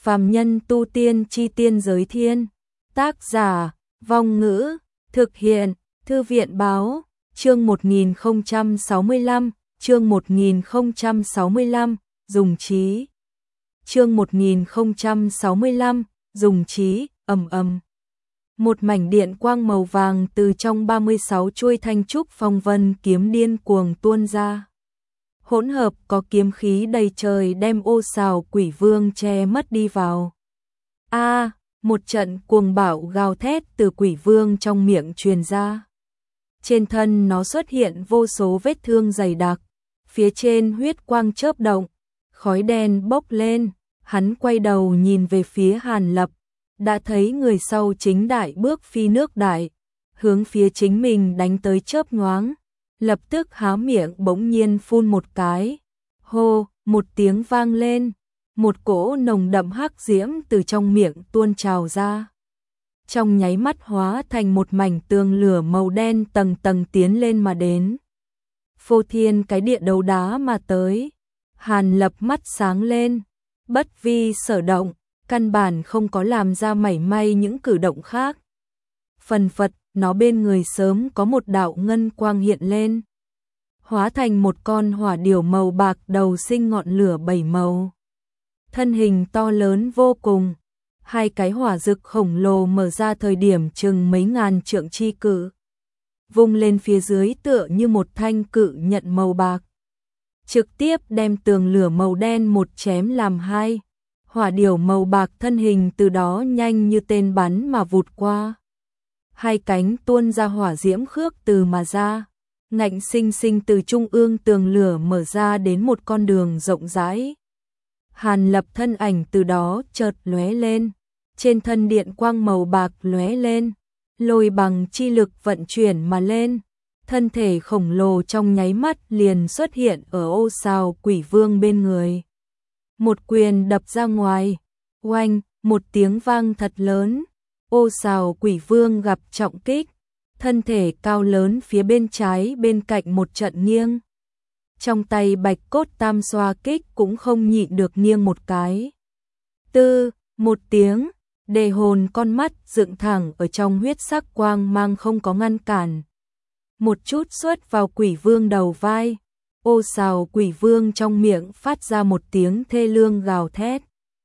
Phàm nhân tu tiên chi tiên giới thiên. Tác giả, Vong Ngữ, thực hiện, Thư viện Báo, chương 1065, chương 1065, dùng trí. Chương 1065, dùng trí, ầm ầm. Một mảnh điện quang màu vàng từ trong 36 chuôi thanh trúc phong vân kiếm điên cuồng tuôn ra. Hỗn hợp có kiếm khí đầy trời đem Ô Sào Quỷ Vương che mất đi vào. Một trận cuồng bạo gào thét từ Quỷ Vương trong miệng truyền ra. Trên thân nó xuất hiện vô số vết thương dày đặc, phía trên huyết quang chớp động, khói đen bốc lên, hắn quay đầu nhìn về phía Hàn Lập, đã thấy người sau chính đại bước phi nước đại, hướng phía chính mình đánh tới chớp nhoáng, lập tức há miệng bỗng nhiên phun một cái, hô, một tiếng vang lên, một cỗ nồng đậm hắc diễm từ trong miệng tuôn trào ra. Trong nháy mắt hóa thành một mảnh tường lửa màu đen tầng tầng tiến lên mà đến. Phô thiên cái địa đấu đá mà tới. Hàn Lập mắt sáng lên, bất vi sở động, căn bản không có làm ra mảy may những cử động khác. Phần phật, nó bên người sớm có một đạo ngân quang hiện lên, hóa thành một con hỏa điểu màu bạc đầu sinh ngọn lửa 7 màu. Thân hình to lớn vô cùng, hai cái hỏa rực khổng lồ mở ra thời điểm chừng mấy ngàn trượng chi cự. Vung lên phía dưới tựa như một thanh cự nhận màu bạc, trực tiếp đem tường lửa màu đen một chém làm hai. Hỏa điểu màu bạc thân hình từ đó nhanh như tên bắn mà vụt qua. Hai cánh tuôn ra hỏa diễm khước từ mà ra, ngạnh sinh sinh từ trung ương tường lửa mở ra đến một con đường rộng rãi. Hàn Lập thân ảnh từ đó chợt lóe lên, trên thân điện quang màu bạc lóe lên, lôi bằng chi lực vận chuyển mà lên, thân thể khổng lồ trong nháy mắt liền xuất hiện ở Ô Sào Quỷ Vương bên người. Một quyền đập ra ngoài, oanh, một tiếng vang thật lớn, Ô Sào Quỷ Vương gặp trọng kích, thân thể cao lớn phía bên trái bên cạnh một trận nghiêng. Trong tay bạch cốt tam xoa kích cũng không nhịn được nghiêng một cái. Một tiếng, đề hồn con mắt dựng thẳng ở trong huyết sắc quang mang không có ngăn cản. Một chút xuất vào Quỷ Vương đầu vai. Ô Sào Quỷ Vương trong miệng phát ra một tiếng thê lương gào thét.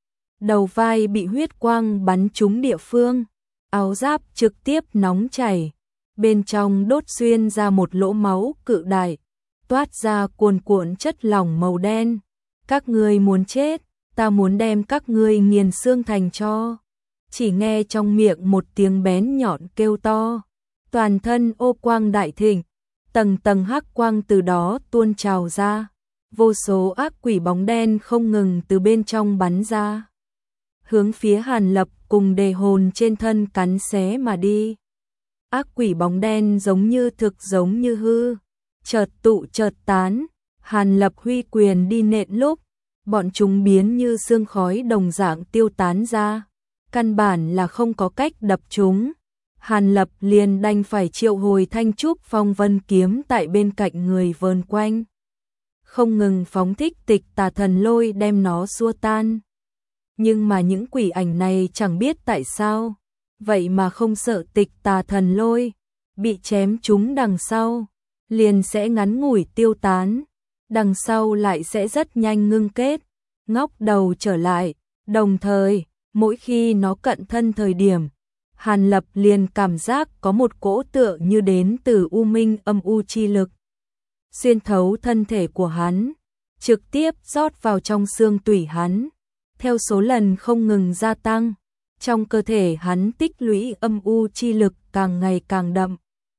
Đầu vai bị huyết quang bắn trúng địa phương, áo giáp trực tiếp nóng chảy, bên trong đốt xuyên ra một lỗ máu cự đại, toát ra cuồn cuộn chất lỏng màu đen. Các ngươi muốn chết, ta muốn đem các ngươi nghiền xương thành tro. Chỉ nghe trong miệng một tiếng bén nhọn kêu to, toàn thân ô quang đại thịnh, tầng tầng hắc quang từ đó tuôn trào ra, vô số ác quỷ bóng đen không ngừng từ bên trong bắn ra, hướng phía Hàn Lập cùng đề hồn trên thân cắn xé mà đi. Ác quỷ bóng đen giống như thực giống như hư, chợt tụ chợt tán. Hàn Lập huy quyền đi nện lúc, bọn chúng biến như sương khói đồng dạng tiêu tán ra, căn bản là không có cách đập chúng. Hàn Lập liền đành phải triệu hồi thanh trúc phong vân kiếm tại bên cạnh người vờn quanh, không ngừng phóng thích tịch tà thần lôi đem nó xua tan. Nhưng mà những quỷ ảnh này chẳng biết tại sao, vậy mà không sợ tịch tà thần lôi, bị chém chúng đằng sau, liền sẽ ngắn ngủi tiêu tán, đằng sau lại sẽ rất nhanh ngưng kết, ngóc đầu trở lại, đồng thời, mỗi khi nó cận thân thời điểm, Hàn Lập liền cảm giác có một cỗ tựa như đến từ u minh âm u chi lực, xuyên thấu thân thể của hắn, trực tiếp rót vào trong xương tủy hắn, theo số lần không ngừng gia tăng, trong cơ thể hắn tích lũy âm u chi lực càng ngày càng đậm.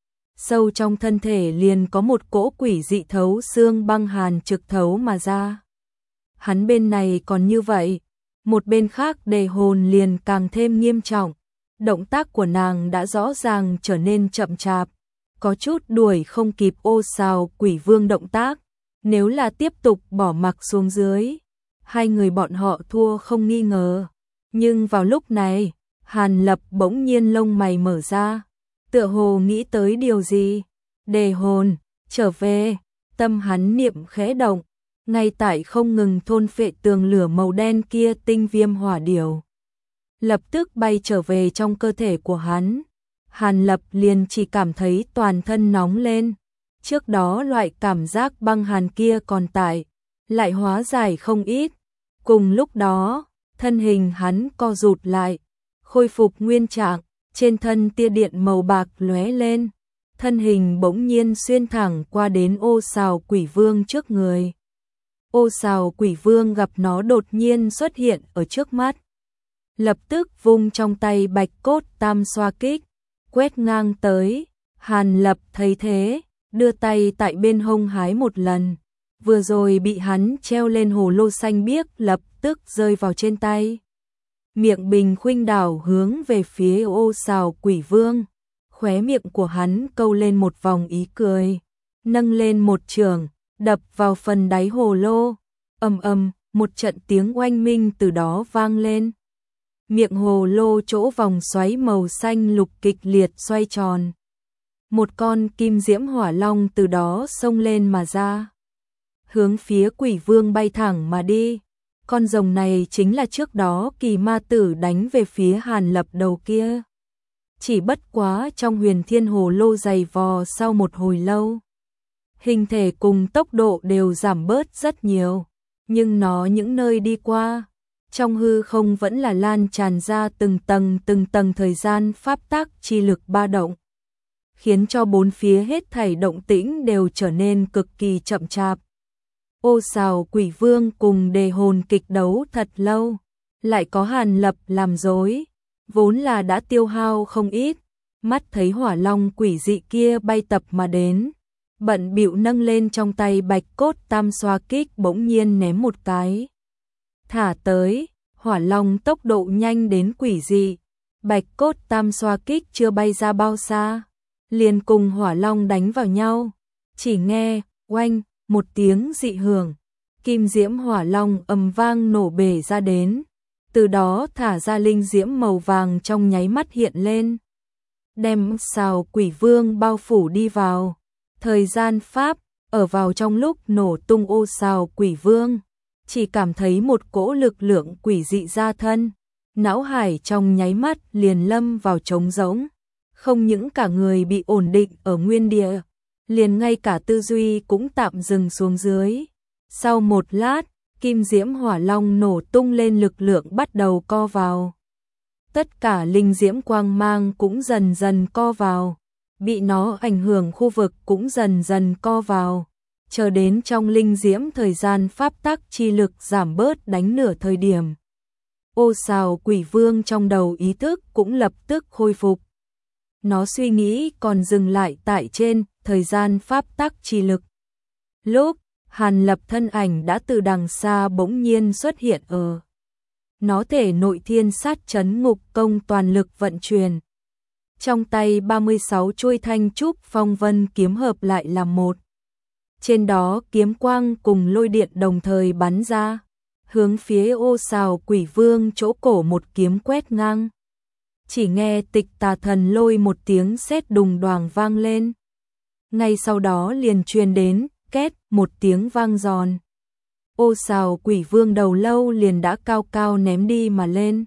Sâu trong thân thể liền có một cỗ quỷ dị thấu xương băng hàn trực thấu mà ra. Hắn bên này còn như vậy, một bên khác đề hồn liền càng thêm nghiêm trọng. Động tác của nàng đã rõ ràng trở nên chậm chạp, có chút đuổi không kịp Ô Sào Quỷ Vương động tác. Nếu là tiếp tục bỏ mặc xuống dưới, hai người bọn họ thua không nghi ngờ. Nhưng vào lúc này, Hàn Lập bỗng nhiên lông mày mở ra, tựa hồ nghĩ tới điều gì. Đề hồn, trở về, tâm hắn niệm khẽ động, ngay tại không ngừng thôn phệ tường lửa màu đen kia, tinh viêm hỏa điểu lập tức bay trở về trong cơ thể của hắn. Hàn Lập liền chỉ cảm thấy toàn thân nóng lên, trước đó loại cảm giác băng hàn kia còn tại, lại hóa giải không ít. Cùng lúc đó, thân hình hắn co rụt lại, khôi phục nguyên trạng, trên thân tia điện màu bạc lóe lên, thân hình bỗng nhiên xuyên thẳng qua đến Ô Sào Quỷ Vương trước người. Ô Sào Quỷ Vương gặp nó đột nhiên xuất hiện ở trước mắt, lập tức vung trong tay bạch cốt tam xoa kích, quét ngang tới. Hàn Lập thấy thế, đưa tay tại bên hông hái một lần, vừa rồi bị hắn treo lên hồ lô xanh biếc lập tức rơi vào trên tay. Miệng bình khuynh đảo hướng về phía Ô Sào Quỷ Vương, khóe miệng của hắn câu lên một vòng ý cười, nâng lên một chưởng, đập vào phần đáy hồ lô. Ầm ầm, một trận tiếng oanh minh từ đó vang lên. Miệng hồ lô chỗ vòng xoáy màu xanh lục kịch liệt xoay tròn. Một con kim diễm hỏa long từ đó xông lên mà ra, hướng phía Quỷ Vương bay thẳng mà đi. Con rồng này chính là trước đó Kỳ Ma Tử đánh về phía Hàn Lập đầu kia. Chỉ bất quá trong Huyền Thiên Hồ Lô dày vò sau một hồi lâu, hình thể cùng tốc độ đều giảm bớt rất nhiều, nhưng nó những nơi đi qua, trong hư không vẫn là lan tràn ra từng tầng thời gian pháp tắc chi lực ba động, khiến cho bốn phía hết thảy động tĩnh đều trở nên cực kỳ chậm chạp. Ô Sào Quỷ Vương cùng Đề Hồn kịch đấu thật lâu, lại có Hàn Lập làm dối, vốn là đã tiêu hao không ít, mắt thấy hỏa long quỷ dị kia bay tập mà đến, bận bịu nâng lên trong tay bạch cốt tam xoa kích bỗng nhiên ném một cái. Thả tới, hỏa long tốc độ nhanh đến quỷ dị, bạch cốt tam xoa kích chưa bay ra bao xa, liền cùng hỏa long đánh vào nhau, chỉ nghe, oanh, một tiếng dị hưởng, kim diễm hỏa long ầm vang nổ bể ra đến, từ đó thả ra linh diễm màu vàng trong nháy mắt hiện lên, đem Sào Quỷ Vương bao phủ đi vào. Thời gian pháp, ở vào trong lúc nổ tung Ô Sào Quỷ Vương, chỉ cảm thấy một cỗ lực lượng quỷ dị ra thân, não hải trong nháy mắt liền lâm vào trống rỗng, không những cả người bị ổn định ở nguyên địa, liền ngay cả tư duy cũng tạm dừng xuống dưới. Sau một lát, kim diễm hỏa long nổ tung lên, lực lượng bắt đầu co vào. Tất cả linh diễm quang mang cũng dần dần co vào, bị nó ảnh hưởng khu vực cũng dần dần co vào, chờ đến trong linh diễm thời gian pháp tắc chi lực giảm bớt đánh nửa thời điểm. Ô Sào Quỷ Vương trong đầu ý thức cũng lập tức khôi phục. Nó suy nghĩ còn dừng lại tại trên thời gian pháp tắc chi lực. Lúc Hàn Lập thân ảnh đã từ đằng xa bỗng nhiên xuất hiện ở. Nó thể nội thiên sát chấn ngục công toàn lực vận chuyển. Trong tay 36 chuôi thanh trúc phong vân kiếm hợp lại làm một. Trên đó kiếm quang cùng lôi điện đồng thời bắn ra, hướng phía Ô Sào Quỷ Vương chỗ cổ một kiếm quét ngang. Chỉ nghe Tịch Tà Thần Lôi một tiếng sét đùng đoàng vang lên. Ngay sau đó liền truyền đến két một tiếng vang giòn. Ô Sào Quỷ Vương đầu lâu liền đã cao cao ném đi mà lên.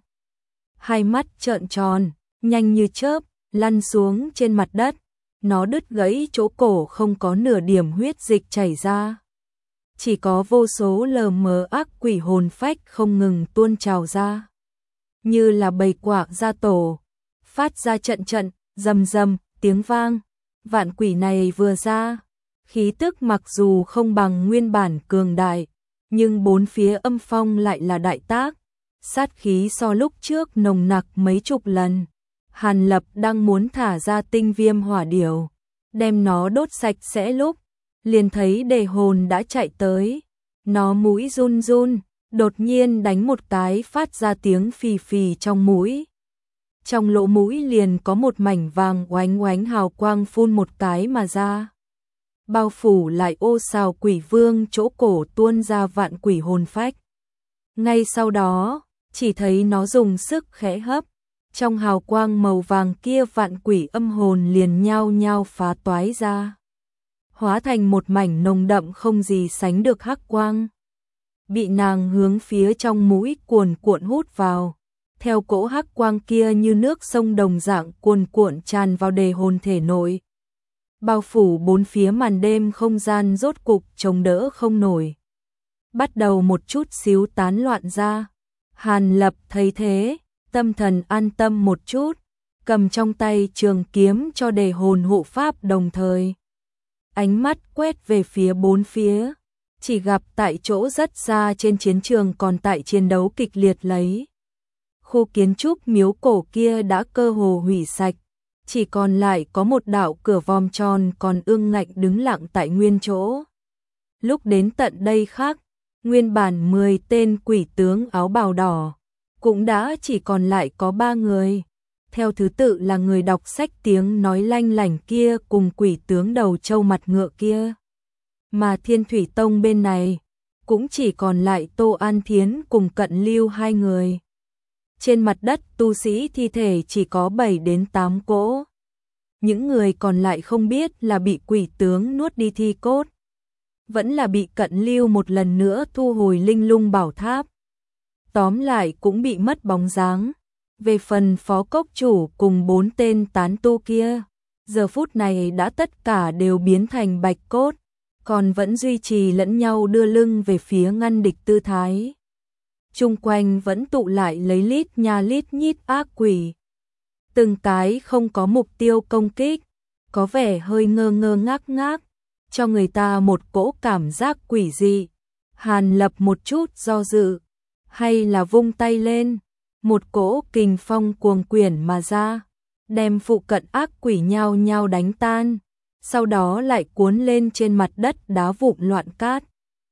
Hai mắt trợn tròn, nhanh như chớp, lăn xuống trên mặt đất. Nó đứt gãy chỗ cổ, không có nửa điểm huyết dịch chảy ra. Chỉ có vô số lờ mờ ác quỷ hồn phách không ngừng tuôn trào ra. Như là bầy quạ ra tổ, phát ra trận trận, rầm rầm, tiếng vang. Vạn quỷ này vừa ra, khí tức mặc dù không bằng nguyên bản cường đại, nhưng bốn phía âm phong lại là đại tác, sát khí so lúc trước nồng nặc mấy chục lần. Hàn Lập đang muốn thả ra tinh viêm hỏa điểu, đem nó đốt sạch sẽ lúc, liền thấy Đề Hồn đã chạy tới. Nó mũi run run, đột nhiên đánh một cái phát ra tiếng phì phì trong mũi. Trong lỗ mũi liền có một mảnh vàng oánh oánh hào quang phun một cái mà ra. Bao phủ lại Ô Sào Quỷ Vương chỗ cổ tuôn ra vạn quỷ hồn phách. Ngay sau đó, chỉ thấy nó dùng sức khẽ hấp. Trong hào quang màu vàng kia vạn quỷ âm hồn liền nhao nhao phá toái ra. hóa thành một mảnh nồng đậm không gì sánh được hắc quang. Bị nàng hướng phía trong mũi cuồn cuộn hút vào. Theo cỗ hắc quang kia như nước sông đồng dạng cuồn cuộn tràn vào đề hồn thể nội. Bao phủ bốn phía màn đêm không gian rốt cục chống đỡ không nổi. Bắt đầu một chút xíu tán loạn ra. Hàn Lập thấy thế, tâm thần an tâm một chút, cầm trong tay trường kiếm cho đề hồn hộ pháp đồng thời. Ánh mắt quét về phía bốn phía, chỉ gặp tại chỗ rất xa trên chiến trường còn tại chiến đấu kịch liệt lấy. Khu kiến trúc miếu cổ kia đã cơ hồ hủy sạch, chỉ còn lại có một đạo cửa vòm tròn còn ương ngạnh đứng lặng tại nguyên chỗ. Lúc đến tận đây khác, nguyên bản 10 tên quỷ tướng áo bào đỏ, cũng đã chỉ còn lại có 3 người. Theo thứ tự là người đọc sách tiếng nói lanh lảnh kia cùng quỷ tướng đầu trâu mặt ngựa kia. Mà Thiên Thủy Tông bên này, cũng chỉ còn lại Tô An Thiến cùng Cận Lưu 2 người. Trên mặt đất tu sĩ thi thể chỉ có 7 đến 8 cỗ. Những người còn lại không biết là bị quỷ tướng nuốt đi thi cốt, vẫn là bị Cận Lưu một lần nữa thu hồi linh lung bảo tháp. Tóm lại cũng bị mất bóng dáng. Về phần phó cốc chủ cùng 4 tên tán tu kia, giờ phút này đã tất cả đều biến thành bạch cốt, còn vẫn duy trì lẫn nhau đưa lưng về phía ngăn địch tư thái. Chung quanh vẫn tụ lại lấy lít nha lít nhít ác quỷ. Từng cái không có mục tiêu công kích, có vẻ hơi ngơ ngơ ngác ngác, cho người ta một cỗ cảm giác quỷ dị. Hàn Lập một chút do dự, hay là vung tay lên, một cỗ kình phong cuồng quyển mà ra, đem phụ cận ác quỷ nhao nhao đánh tan, sau đó lại cuốn lên trên mặt đất đá vụn loạn cát,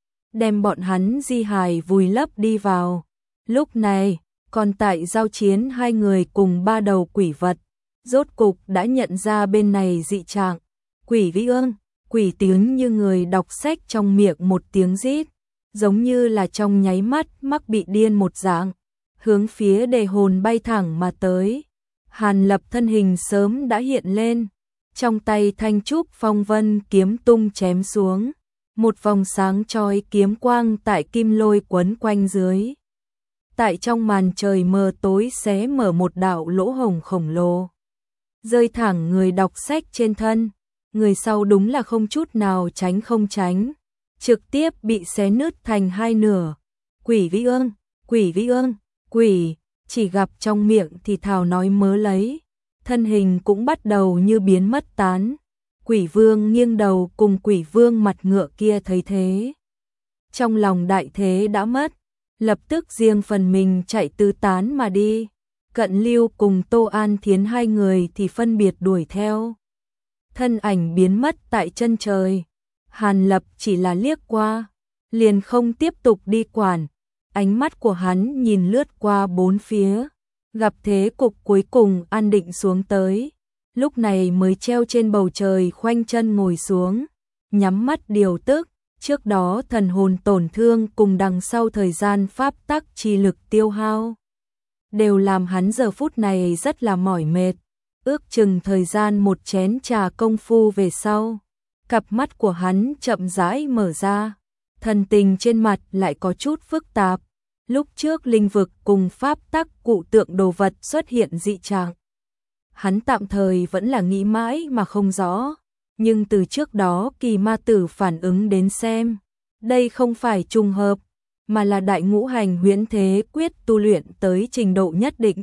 đem bọn hắn di hài vùi lấp đi vào. Lúc này, còn tại giao chiến 2 người cùng 3 đầu quỷ vật, rốt cục đã nhận ra bên này dị trạng. Quỷ Vĩ Ương, quỷ tiếng như người đọc sách trong miệng một tiếng rít, giống như là trong nháy mắt mắc bị điên một dạng, hướng phía đề hồn bay thẳng mà tới. Hàn Lập thân hình sớm đã hiện lên, trong tay thanh trúc phong vân kiếm tung chém xuống, một vòng sáng chói kiếm quang tại kim lôi quấn quanh dưới. Tại trong màn trời mờ tối xé mở một đạo lỗ hổng khổng lồ, rơi thẳng người đọc sách trên thân. Người sau đúng là không chút nào tránh không tránh, trực tiếp bị xé nứt thành 2 nửa. Quỷ Vĩ Ương, quỷ Vĩ Ương, quỷ, chỉ gặp trong miệng thì thào nói mớ lấy, thân hình cũng bắt đầu như biến mất tán. Quỷ Vương nghiêng đầu cùng Quỷ Vương mặt ngựa kia thấy thế, trong lòng đại thế đã mất, lập tức riêng phần mình chạy tứ tán mà đi. Cận Lưu cùng Tô An Thiến 2 người thì phân biệt đuổi theo. Thân ảnh biến mất tại chân trời. Hàn Lập chỉ là liếc qua, liền không tiếp tục đi quản. Ánh mắt của hắn nhìn lướt qua bốn phía, gặp thế cục cuối cùng an định xuống tới. Lúc này mới treo trên bầu trời khoanh chân ngồi xuống, nhắm mắt điều tức. Trước đó thần hồn tổn thương cùng đằng sau thời gian pháp tắc chi lực tiêu hao, đều làm hắn giờ phút này rất là mỏi mệt. Ước chừng thời gian một chén trà công phu về sau, cặp mắt của hắn chậm rãi mở ra, thần tình trên mặt lại có chút phức tạp. Lúc trước linh vực cùng pháp tắc cụ tượng đồ vật xuất hiện dị trạng, hắn tạm thời vẫn là nghĩ mãi mà không rõ, nhưng từ trước đó Kỳ Ma Tử phản ứng đến xem, đây không phải trùng hợp, mà là đại ngũ hành huyễn thế quyết tu luyện tới trình độ nhất định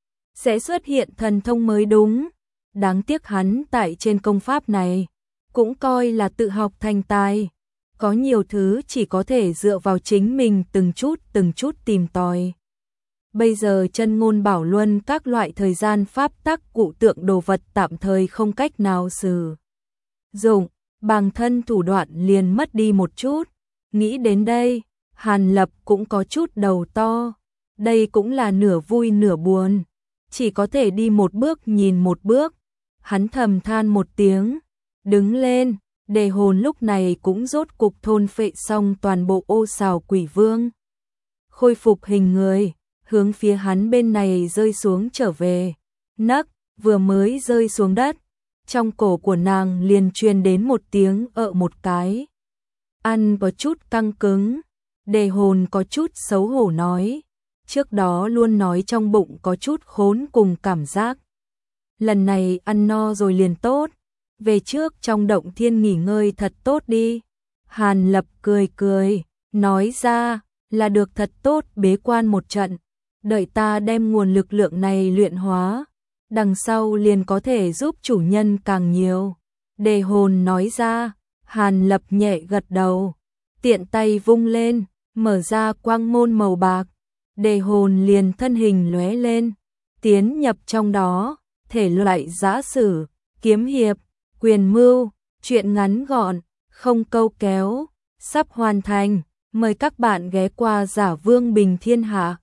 sẽ xuất hiện thần thông mới đúng. Đáng tiếc hắn tại trên công pháp này cũng coi là tự học thành tài, có nhiều thứ chỉ có thể dựa vào chính mình từng chút tìm tòi. Bây giờ chân ngôn bảo luân các loại thời gian pháp tắc cụ tượng đồ vật tạm thời không cách nào sử dụng, bản thân thủ đoạn liền mất đi một chút. Nghĩ đến đây, Hàn Lập cũng có chút đầu to, đây cũng là nửa vui nửa buồn, chỉ có thể đi một bước nhìn một bước. Hắn thầm than một tiếng, đứng lên, đề hồn lúc này cũng rốt cục thôn phệ xong toàn bộ ô sào quỷ vương. Khôi phục hình người, hướng phía hắn bên này rơi xuống trở về, nấc, vừa mới rơi xuống đất, trong cổ của nàng liền truyền đến một tiếng một cái. Ăn có chút căng cứng, Đề Hồn có chút xấu hổ nói, trước đó luôn nói trong bụng có chút khốn cùng cảm giác. Lần này ăn no rồi liền tốt, về trước trong động thiên nghỉ ngơi thật tốt đi. Hàn Lập cười cười, nói ra là được thật tốt bế quan một trận, đợi ta đem nguồn lực lượng này luyện hóa, đằng sau liền có thể giúp chủ nhân càng nhiều. Đề Hồn nói ra, Hàn Lập nhẹ gật đầu, tiện tay vung lên, mở ra quang môn màu bạc, Đề Hồn liền thân hình lóe lên, tiến nhập trong đó, thể loại giã sử, kiếm hiệp, quyền mưu, truyện ngắn gọn, không câu kéo, sắp hoàn thành, mời các bạn ghé qua Giả Vương Bình Thiên Hạ.